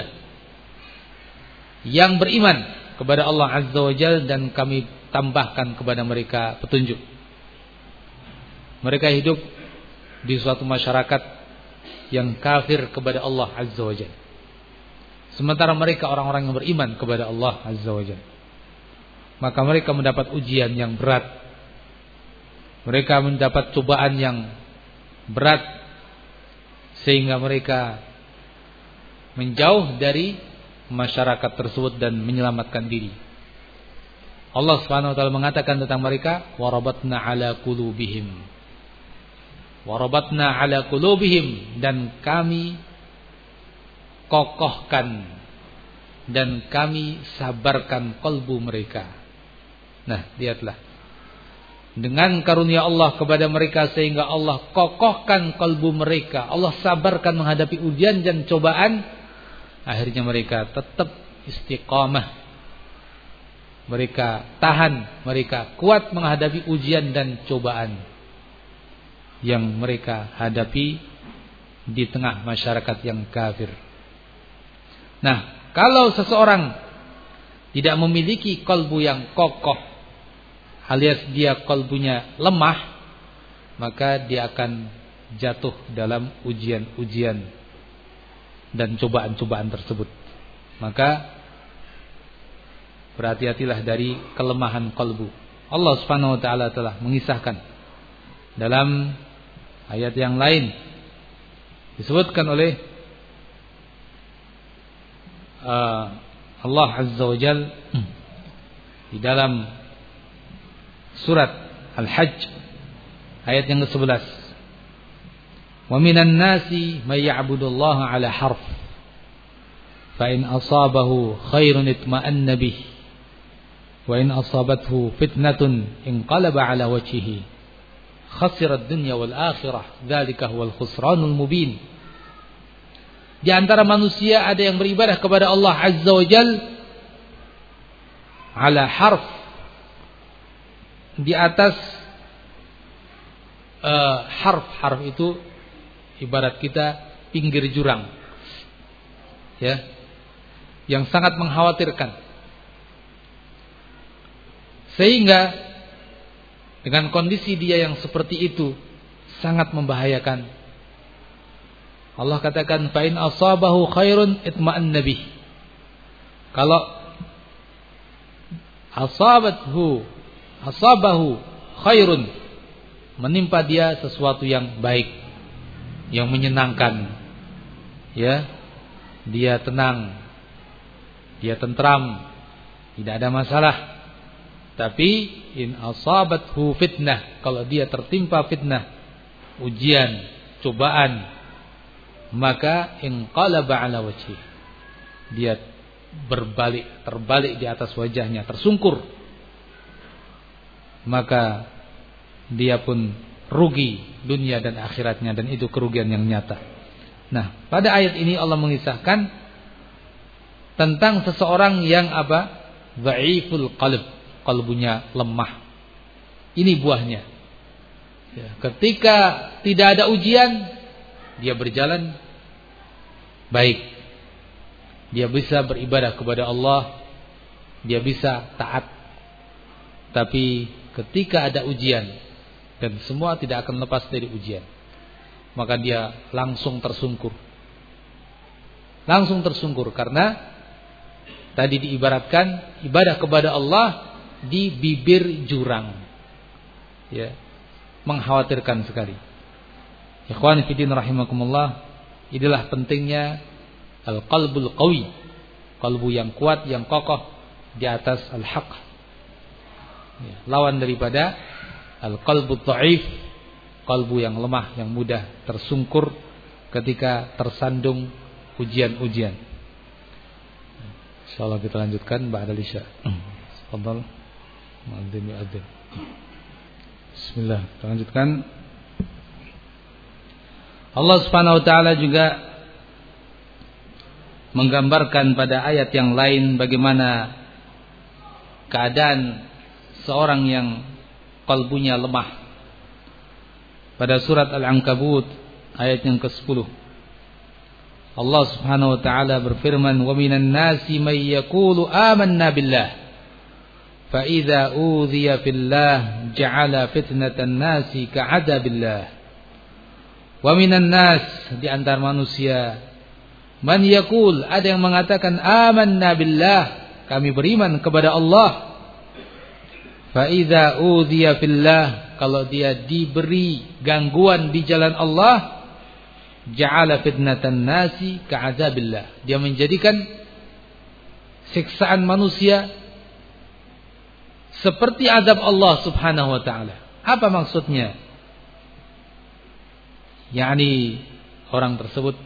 yang beriman kepada Allah Azza wa Jalla dan kami tambahkan kepada mereka petunjuk. Mereka hidup di suatu masyarakat yang kafir kepada Allah Azza wa Jalla, sementara mereka orang-orang yang beriman kepada Allah Azza wa Jalla. Maka mereka mendapat ujian yang berat, mereka mendapat cobaan yang berat, sehingga mereka menjauh dari masyarakat tersebut dan menyelamatkan diri. Allah Subhanahu wa taala mengatakan tentang mereka, warabatna ala qulubihim, warabatna ala qulubihim, dan kami kokohkan dan kami sabarkan kalbu mereka. Nah, lihatlah, dengan karunia Allah kepada mereka sehingga Allah kokohkan kalbu mereka, Allah sabarkan menghadapi ujian dan cobaan. Akhirnya mereka tetap istiqamah, mereka tahan, mereka kuat menghadapi ujian dan cobaan yang mereka hadapi di tengah masyarakat yang kafir. Nah, kalau seseorang tidak memiliki kalbu yang kokoh, alias dia kalbunya lemah, maka dia akan jatuh dalam ujian-ujian dan cobaan-cobaan tersebut. Maka berhati-hatilah dari kelemahan kalbu. Allah Subhanahu wa taala telah mengisahkan dalam ayat yang lain, disebutkan oleh uh, Allah Azza wa Jalla di dalam surat Al-Hajj ayat yang kesebelas. Wa minan nasi may ya'budullaha 'ala harf fa in asabahu khairun itma'anna bih wa in asabathu fitnatun inqalaba 'ala wajhihi khasira ad-dunya wal akhirah dzalika huwal khusranul mubin. Di antara manusia ada yang beribadah kepada Allah Azza wa Jalla 'ala harf, di atas uh, harf. Harf itu ibarat kita pinggir jurang, ya, yang sangat mengkhawatirkan. Sehingga dengan kondisi dia yang seperti itu sangat membahayakan. Allah katakan fa in asabahu khairun itma'anna bih. Kalau asabathu asabahu khairun, menimpa dia sesuatu yang baik, yang menyenangkan, ya, dia tenang, dia tentram, tidak ada masalah. Tapi in asabathu fitnah, kalau dia tertimpa fitnah, ujian, cobaan, maka inqalaba ala wajhi, dia berbalik, terbalik di atas wajahnya, tersungkur, maka dia pun rugi dunia dan akhiratnya, dan itu kerugian yang nyata. Nah, pada ayat ini Allah mengisahkan tentang seseorang yang apa? Dhaiful qalb, kalbunya lemah. Ini buahnya. Ya, ketika tidak ada ujian, dia berjalan baik. Dia bisa beribadah kepada Allah, dia bisa taat. Tapi ketika ada ujian, dan semua tidak akan lepas dari ujian, maka dia langsung tersungkur. Langsung tersungkur karena tadi diibaratkan ibadah kepada Allah di bibir jurang. Ya, mengkhawatirkan sekali. Ikhwan fillah rahimakumullah, inilah pentingnya al-qalbul qawi, kalbu yang kuat, yang kokoh di atas al-haq. Ya, lawan daripada al-qalbul dhaif, kalbu yang lemah, yang mudah tersungkur ketika tersandung ujian-ujian. Insyaallah kita lanjutkan ba'da isya. Tafadhal. Muadzin yu'adzin. Bismillah, kita lanjutkan. Allah Subhanahu wa taala juga menggambarkan pada ayat yang lain bagaimana keadaan seorang yang kalbunya lemah. Pada surat Al-Ankabut ayat yang kesepuluh, Allah Subhanahu wa taala berfirman, "Wa minan nasi may yaqulu amanna billah, fa idza udhiya fillah ja'ala fitnatan nasi ka'adabillah." Wa minan nas, di antara manusia, man yaqul, ada yang mengatakan amanna billah, kami beriman kepada Allah. Fa idza udhiya fillah, kalau dia diberi gangguan di jalan Allah, ja'ala fitnatan nasi ka'adzabillah, dia menjadikan siksaan manusia seperti azab Allah Subhanahu wa taala. Apa maksudnya? yakni orang tersebut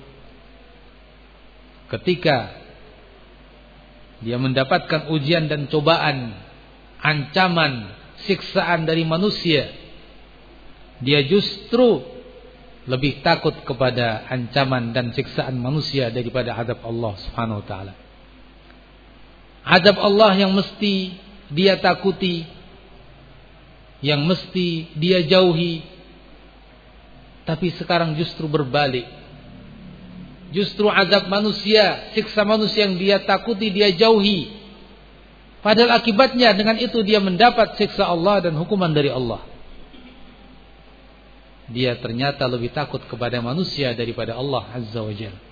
ketika dia mendapatkan ujian dan cobaan, ancaman, siksaan dari manusia, dia justru lebih takut kepada ancaman dan siksaan manusia daripada azab Allah Subhanahu wa taala. Azab Allah yang mesti dia takuti, yang mesti dia jauhi. Tapi sekarang justru berbalik. Justru azab manusia, siksa manusia yang dia takuti, dia jauhi. Padahal akibatnya dengan itu dia mendapat siksa Allah dan hukuman dari Allah. Dia ternyata lebih takut kepada manusia daripada Allah Azza wa Jalla.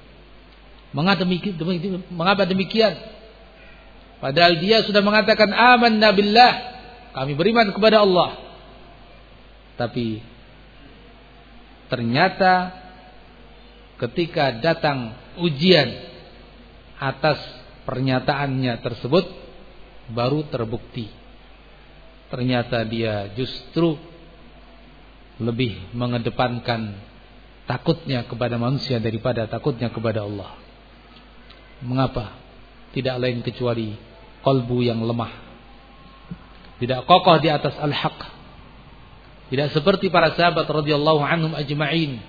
Mengapa demikian? Padahal dia sudah mengatakan amanna billah, kami beriman kepada Allah. Tapi ternyata ketika datang ujian atas pernyataannya tersebut, baru terbukti ternyata dia justru lebih mengedepankan takutnya kepada manusia daripada takutnya kepada Allah. Mengapa? Tidak lain kecuali kalbu yang lemah, tidak kokoh di atas al-haq. Tidak seperti para sahabat radhiyallahu anhum ajma'in,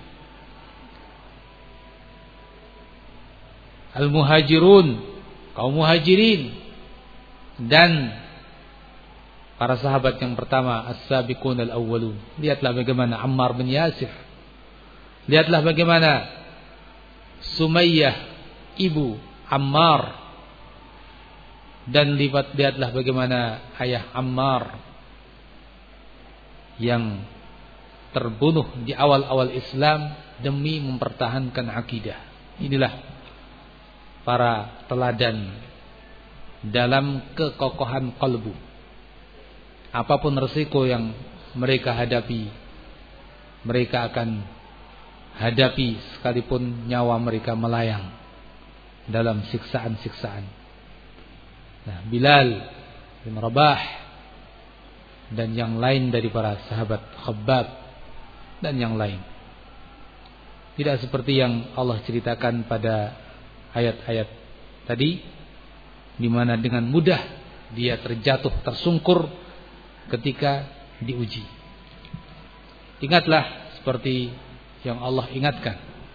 al-muhajirun, kaum muhajirin, dan para sahabat yang pertama, as-sabiqun al-awwalun. Lihatlah bagaimana Ammar bin Yasir, lihatlah bagaimana Sumayyah ibu Ammar, Dan lihat lihatlah bagaimana ayah Ammar yang terbunuh di awal-awal Islam demi mempertahankan akidah. Inilah para teladan dalam kekokohan kalbu. Apapun resiko yang mereka hadapi, mereka akan hadapi sekalipun nyawa mereka melayang dalam siksaan-siksaan. Nah, Bilal bin Rabah dan yang lain dari para sahabat, Khabbab dan yang lain. Tidak seperti yang Allah ceritakan pada ayat-ayat tadi, di mana dengan mudah dia terjatuh tersungkur ketika diuji. Ingatlah seperti yang Allah ingatkan,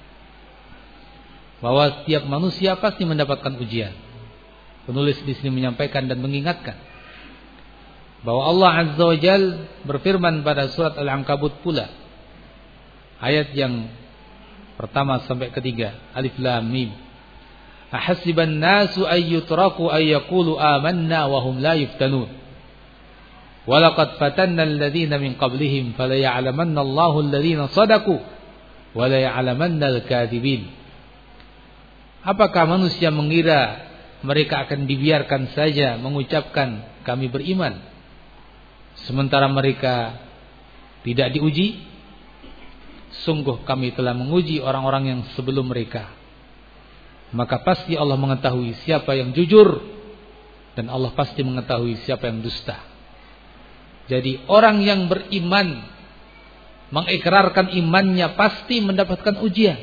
bahwa setiap manusia pasti mendapatkan ujian. Penulis di sini menyampaikan dan mengingatkan bahwa Allah Azza wa Jalla berfirman pada surat Al-Ankabut pula, ayat yang pertama sampai ketiga, Alif Lam Mim. Ahasiban nasu ay yutraku ay yaqulu amanna wa hum la yuftanun. Walaqad fatanna alladhina min qablihim fala ya'lamanna Allahu alladhina shadaqu wa la ya'lamanna al-kadhibin. Apakah manusia mengira mereka akan dibiarkan saja mengucapkan kami beriman, sementara mereka tidak diuji? Sungguh kami telah menguji orang-orang yang sebelum mereka. Maka pasti Allah mengetahui siapa yang jujur, dan Allah pasti mengetahui siapa yang dusta. Jadi orang yang beriman, mengikrarkan imannya, pasti mendapatkan ujian.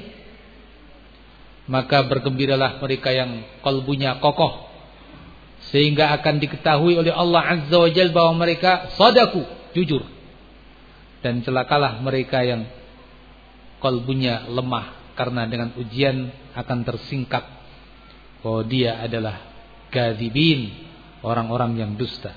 Maka bergembiralah mereka yang kalbunya kokoh, sehingga akan diketahui oleh Allah Azza wa Jalla bahwa mereka shadaku, jujur. Dan celakalah mereka yang kalbunya lemah, karena dengan ujian akan tersingkap bahwa dia adalah kadzibin, orang-orang yang dusta.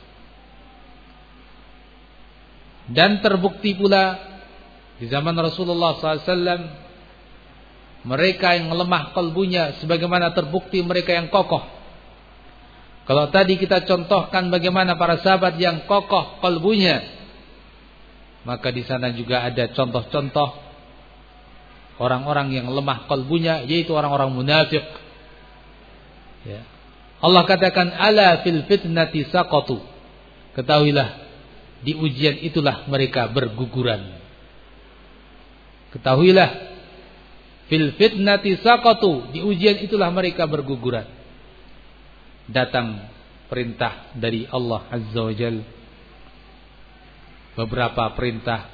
Dan terbukti pula di zaman Rasulullah sallallahu alaihi wasallam, mereka yang lemah kalbunya sebagaimana terbukti mereka yang kokoh. Kalau tadi kita contohkan bagaimana para sahabat yang kokoh kalbunya, maka di sana juga ada contoh-contoh orang-orang yang lemah kalbunya, yaitu orang-orang munafik. Ya. Allah katakan, ala fil fitnati saqatu. Ketahuilah, di ujian itulah mereka berguguran. Ketahuilah, fil fitnati saqatu, di ujian itulah mereka berguguran. Datang perintah dari Allah Azza wa Jalla, beberapa perintah,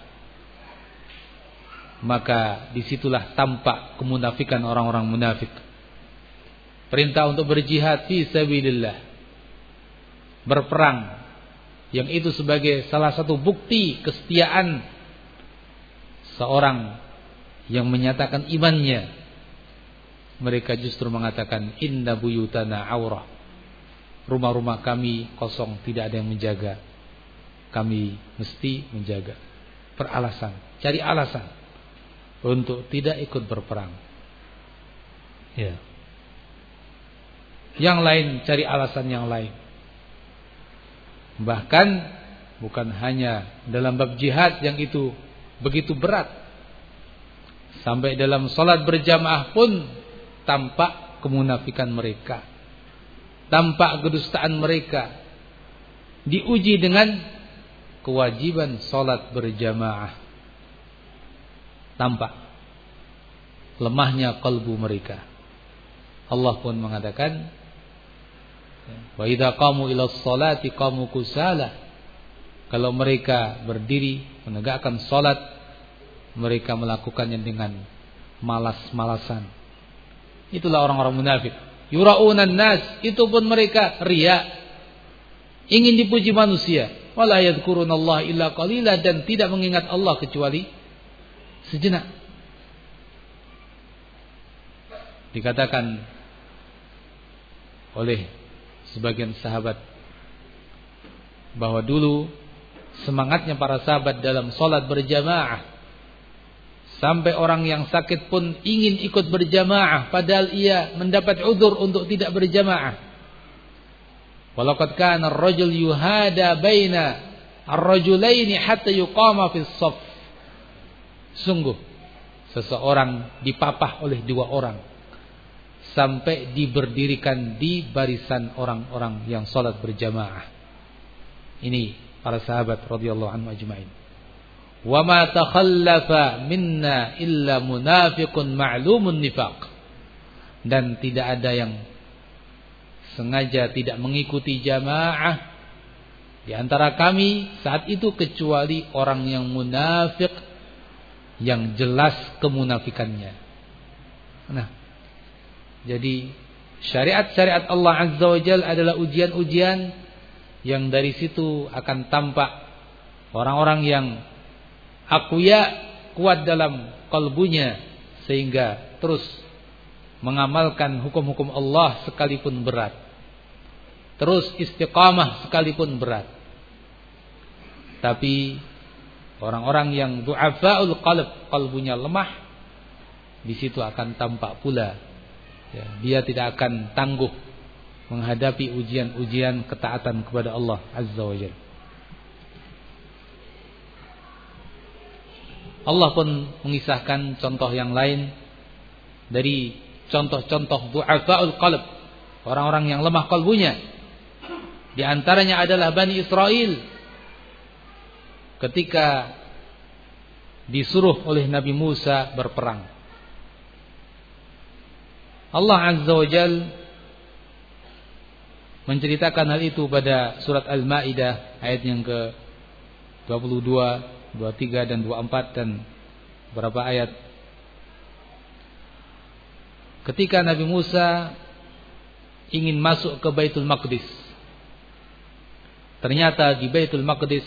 maka disitulah tampak kemunafikan orang-orang munafik. Perintah untuk berjihad fi sabilillah, berperang, yang itu sebagai salah satu bukti kesetiaan seorang yang menyatakan imannya. Mereka justru mengatakan, inna buyutana aurah, rumah-rumah kami kosong, tidak ada yang menjaga, kami mesti menjaga. Beralasan, cari alasan untuk tidak ikut berperang. Ya. Yang lain cari alasan yang lain. Bahkan bukan hanya dalam bab jihad yang itu begitu berat, sampai dalam salat berjamaah pun tampak kemunafikan mereka, tampak kedustaan mereka. Diuji dengan kewajiban salat berjamaah, tampak lemahnya kalbu mereka. Allah pun mengatakan, wa idza qamu ila sholati qamu kusala. Kalau mereka berdiri menegakkan salat, mereka melakukannya dengan malas-malasan. Itulah orang-orang munafik. Yura'unan nas, itu pun mereka riya, ingin dipuji manusia. Wala yadhkurunallaha illa qalila, dan tidak mengingat Allah kecuali sejenak. Dikatakan oleh sebagian sahabat bahwa dulu semangatnya para sahabat dalam salat berjamaah, sampai orang yang sakit pun ingin ikut berjamaah padahal ia mendapat udzur untuk tidak berjamaah. Walaqad kana ar-rajul yuhada baina ar-rajulaini hatta yuqama fis shaff. Sungguh seseorang dipapah oleh dua orang sampai diberdirikan di barisan orang-orang yang salat berjamaah. Ini para sahabat radhiyallahu anhum ajma'in. Wa ma takhallafa minna illa munafiqun ma'lumun nifaq. Dan tidak ada yang sengaja tidak mengikuti jamaah di antara kami saat itu kecuali orang yang munafik yang jelas kemunafikannya. Nah, jadi syariat-syariat Allah Azza wa Jalla adalah ujian-ujian yang dari situ akan tampak orang-orang yang aqwiya, kuat dalam kalbunya sehingga terus mengamalkan hukum-hukum Allah sekalipun berat, terus istiqamah sekalipun berat. Tapi orang-orang yang du'afaul qalb, kalbunya lemah, di situ akan tampak pula ya, dia tidak akan tangguh menghadapi ujian-ujian ketaatan kepada Allah Azza wa Jalla. Allah pun mengisahkan contoh yang lain dari contoh-contoh du'afaul qalb, orang-orang yang lemah kalbunya. Di antaranya adalah Bani Israel ketika disuruh oleh Nabi Musa berperang. Allah Azza wa Jalla menceritakan hal itu pada surat Al-Maidah ayat yang ke dua puluh dua, dua puluh tiga dan dua puluh empat dan beberapa ayat. Ketika Nabi Musa ingin masuk ke Baitul Maqdis, ternyata di Baitul Maqdis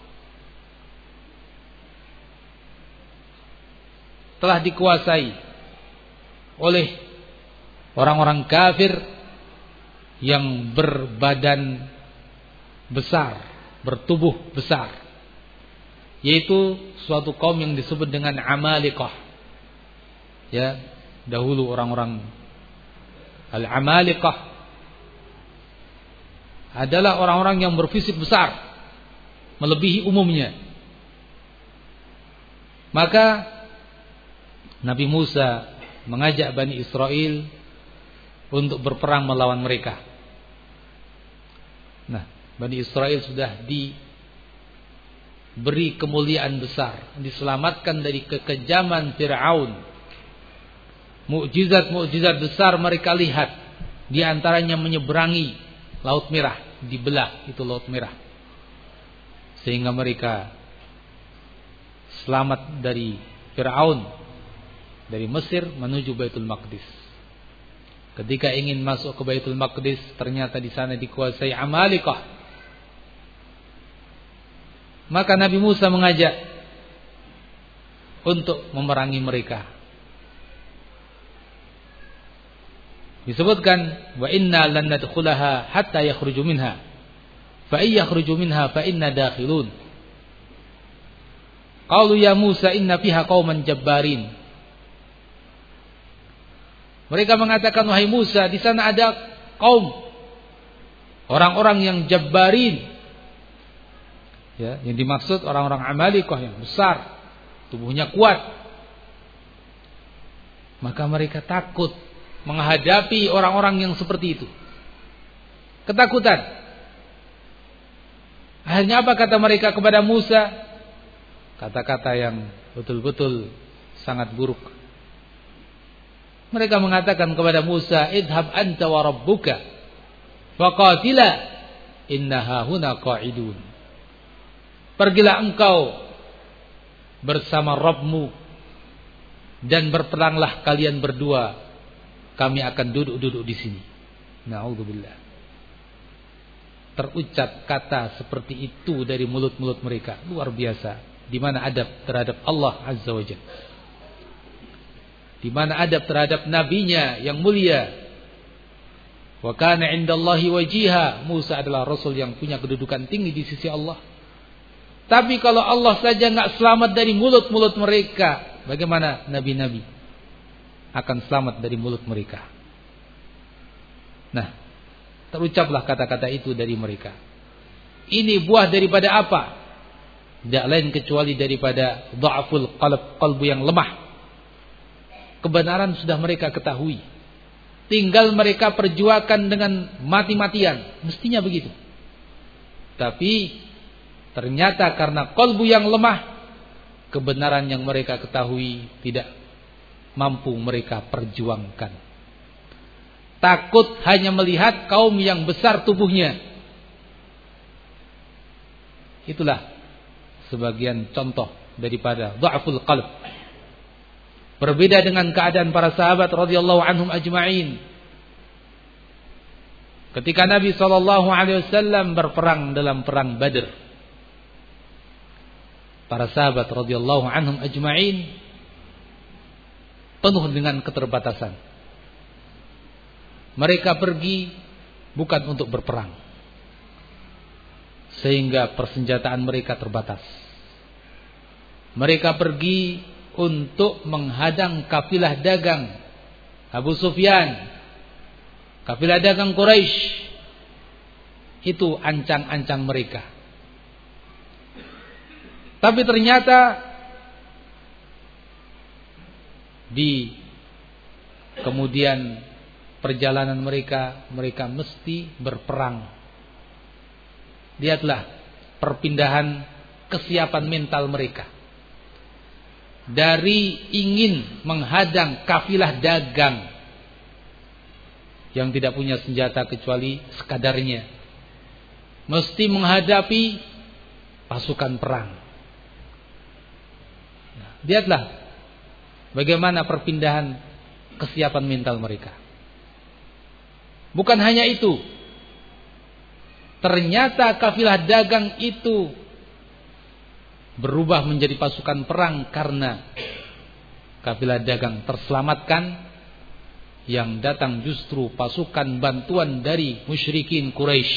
telah dikuasai oleh orang-orang kafir yang berbadan besar, bertubuh besar, yaitu suatu kaum yang disebut dengan Amalikah. Ya, dahulu orang-orang Al-Amalikah adalah orang-orang yang berfisik besar, melebihi umumnya. Maka Nabi Musa mengajak Bani Israel untuk berperang melawan mereka. Nah, Bani Israel sudah diberi kemuliaan besar, diselamatkan dari kekejaman Fir'aun. Mukjizat-mukjizat besar mereka lihat, di antaranya menyeberangi Laut Merah, dibelah itu Laut Merah, sehingga mereka selamat dari Fir'aun, dari Mesir menuju Baitul Maqdis. Ketika ingin masuk ke Baitul Maqdis, ternyata di sana dikuasai Amalikah. Maka Nabi Musa mengajak untuk memerangi mereka. Disebutkan wa inna lan nadkhulaha hatta yakhruju minha fa ay yakhruju minha fa inna dakhilun. Qalu ya Musa inna fiha qauman jabbarin. Mereka mengatakan, wahai Musa, di sana ada kaum orang-orang yang jabbarin. Ya, yang dimaksud orang-orang Amalikah yang besar, tubuhnya kuat. Maka mereka takut menghadapi orang-orang yang seperti itu. Ketakutan. Akhirnya apa kata mereka kepada Musa? Kata-kata yang betul-betul sangat buruk. Mereka mengatakan kepada Musa, idhab anta wa rabbuka faqatila innaha huna qa'idun. Pergilah engkau bersama Rabbmu dan berperanglah kalian berdua, kami akan duduk-duduk di sini. Na'udzubillah. Terucap kata seperti itu dari mulut-mulut mereka, luar biasa. Di mana adab terhadap Allah Azza wa Jalla, di mana adab terhadap nabinya yang mulia. Wa kana 'indallahi wajiha. Musa adalah rasul yang punya kedudukan tinggi di sisi Allah. Tapi kalau Allah saja enggak selamat dari mulut-mulut mereka, bagaimana nabi-nabi akan selamat dari mulut mereka? Nah, terucaplah kata-kata itu dari mereka. Ini buah daripada apa? Tidak lain kecuali daripada dha'ful qalb, qalbu yang lemah. Kebenaran sudah mereka ketahui, tinggal mereka perjuangkan dengan mati-matian. Mestinya begitu. Tapi ternyata karena qalbu yang lemah, kebenaran yang mereka ketahui tidak mampu mereka perjuangkan. Takut hanya melihat kaum yang besar tubuhnya. Itulah sebagian contoh daripada dha'ful qalb. Berbeda dengan keadaan para sahabat radhiyallahu anhum ajma'in. Ketika Nabi sallallahu alaihi wasallam berperang dalam perang Badr, para sahabat radhiyallahu anhum ajma'in penuh dengan keterbatasan. Mereka pergi bukan untuk berperang, sehingga persenjataan mereka terbatas. Mereka pergi untuk menghadang kafilah dagang Abu Sufyan, kafilah dagang Quraisy. Itu ancang-ancang mereka. Tapi ternyata di kemudian perjalanan mereka, mereka mesti berperang. Lihatlah perpindahan kesiapan mental mereka. Dari ingin menghadang kafilah dagang yang tidak punya senjata kecuali sekadarnya, mesti menghadapi pasukan perang. Nah, lihatlah bagaimana perpindahan kesiapan mental mereka. Bukan hanya itu, ternyata kafilah dagang itu berubah menjadi pasukan perang karena kafilah dagang terselamatkan. Yang datang justru pasukan bantuan dari musyrikin Quraisy.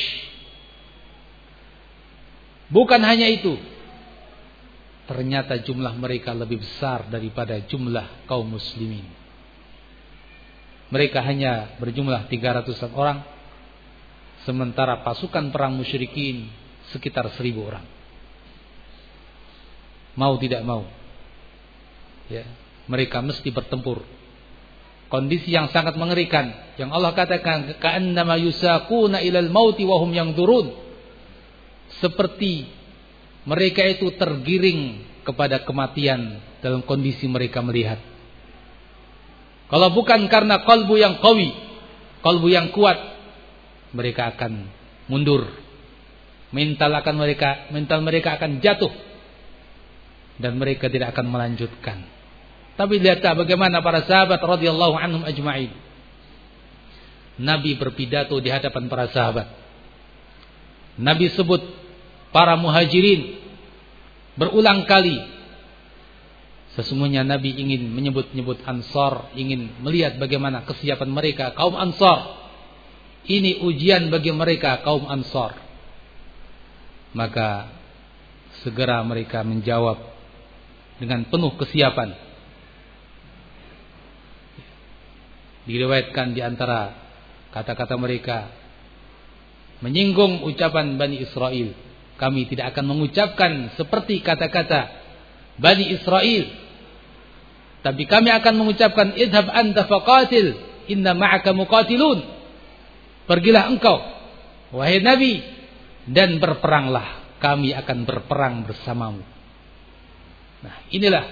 Bukan hanya itu, ternyata jumlah mereka lebih besar daripada jumlah kaum muslimin. Mereka hanya berjumlah tiga ratusan orang, sementara pasukan perang musyrikin sekitar seribu orang. Mau tidak mau, ya, mereka mesti bertempur. Kondisi yang sangat mengerikan, yang Allah katakan ka'annama yusaquna ilal mauti wa hum yanzurun. Seperti mereka itu tergiring kepada kematian dalam kondisi mereka melihat. Kalau bukan karena qalbu yang qawi, qalbu yang kuat, mereka akan mundur. Mental akan mereka, mental mereka akan jatuh dan mereka tidak akan melanjutkan. Tapi lihatlah bagaimana para sahabat radhiyallahu anhum ajma'in. Nabi berpidato di hadapan para sahabat. Nabi sebut para muhajirin berulang kali. Sesungguhnya Nabi ingin menyebut-nyebut Ansar, ingin melihat bagaimana kesiapan mereka kaum Ansar. Ini ujian bagi mereka kaum Ansar. Maka segera mereka menjawab dengan penuh kesiapan. Diriwayatkan di antara kata-kata mereka menyinggung ucapan Bani Israel. Kami tidak akan mengucapkan seperti kata-kata Bani Israel, tapi kami akan mengucapkan idhab anta faqatil inna ma'aka muqatilun. Pergilah engkau wahai Nabi dan berperanglah, kami akan berperang bersamamu. Nah, inilah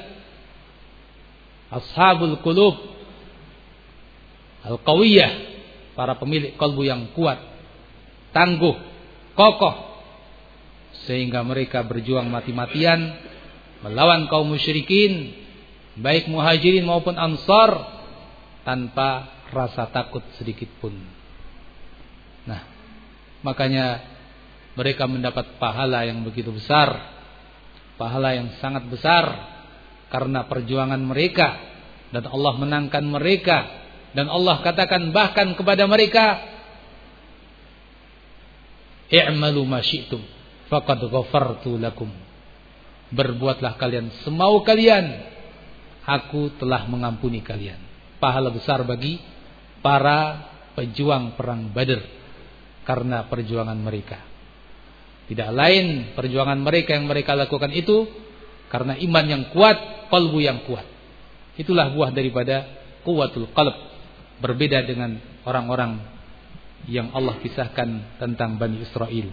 ashabul qulub al-qawiyah, para pemilik kalbu yang kuat, tangguh, kokoh, sehingga mereka berjuang mati-matian melawan kaum musyrikin, baik muhajirin maupun ansar, tanpa rasa takut sedikit pun. Nah, makanya mereka mendapat pahala yang begitu besar, pahala yang sangat besar karena perjuangan mereka, dan Allah menangkan mereka. Dan Allah katakan bahkan kepada mereka, i'malu ma syi'tum faqad ghafartu lakum. Berbuatlah kalian semau kalian, aku telah mengampuni kalian. Pahala besar bagi para pejuang perang Badar. karena perjuangan mereka. Tidak lain perjuangan mereka yang mereka lakukan itu karena iman yang kuat, qalbu yang kuat. Itulah buah daripada quwwatul qalb. Berbeda dengan orang-orang yang Allah kisahkan tentang Bani Israel.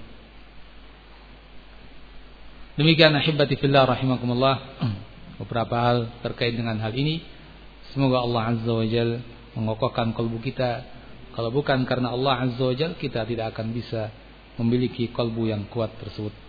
Demikian ahibati fillah rahimakumullah, beberapa hal terkait dengan hal ini. Semoga Allah Azza wa Jalla mengokohkan kalbu kita. Kalau bukan karena Allah Azza wa Jalla, kita tidak akan bisa memiliki kalbu yang kuat tersebut.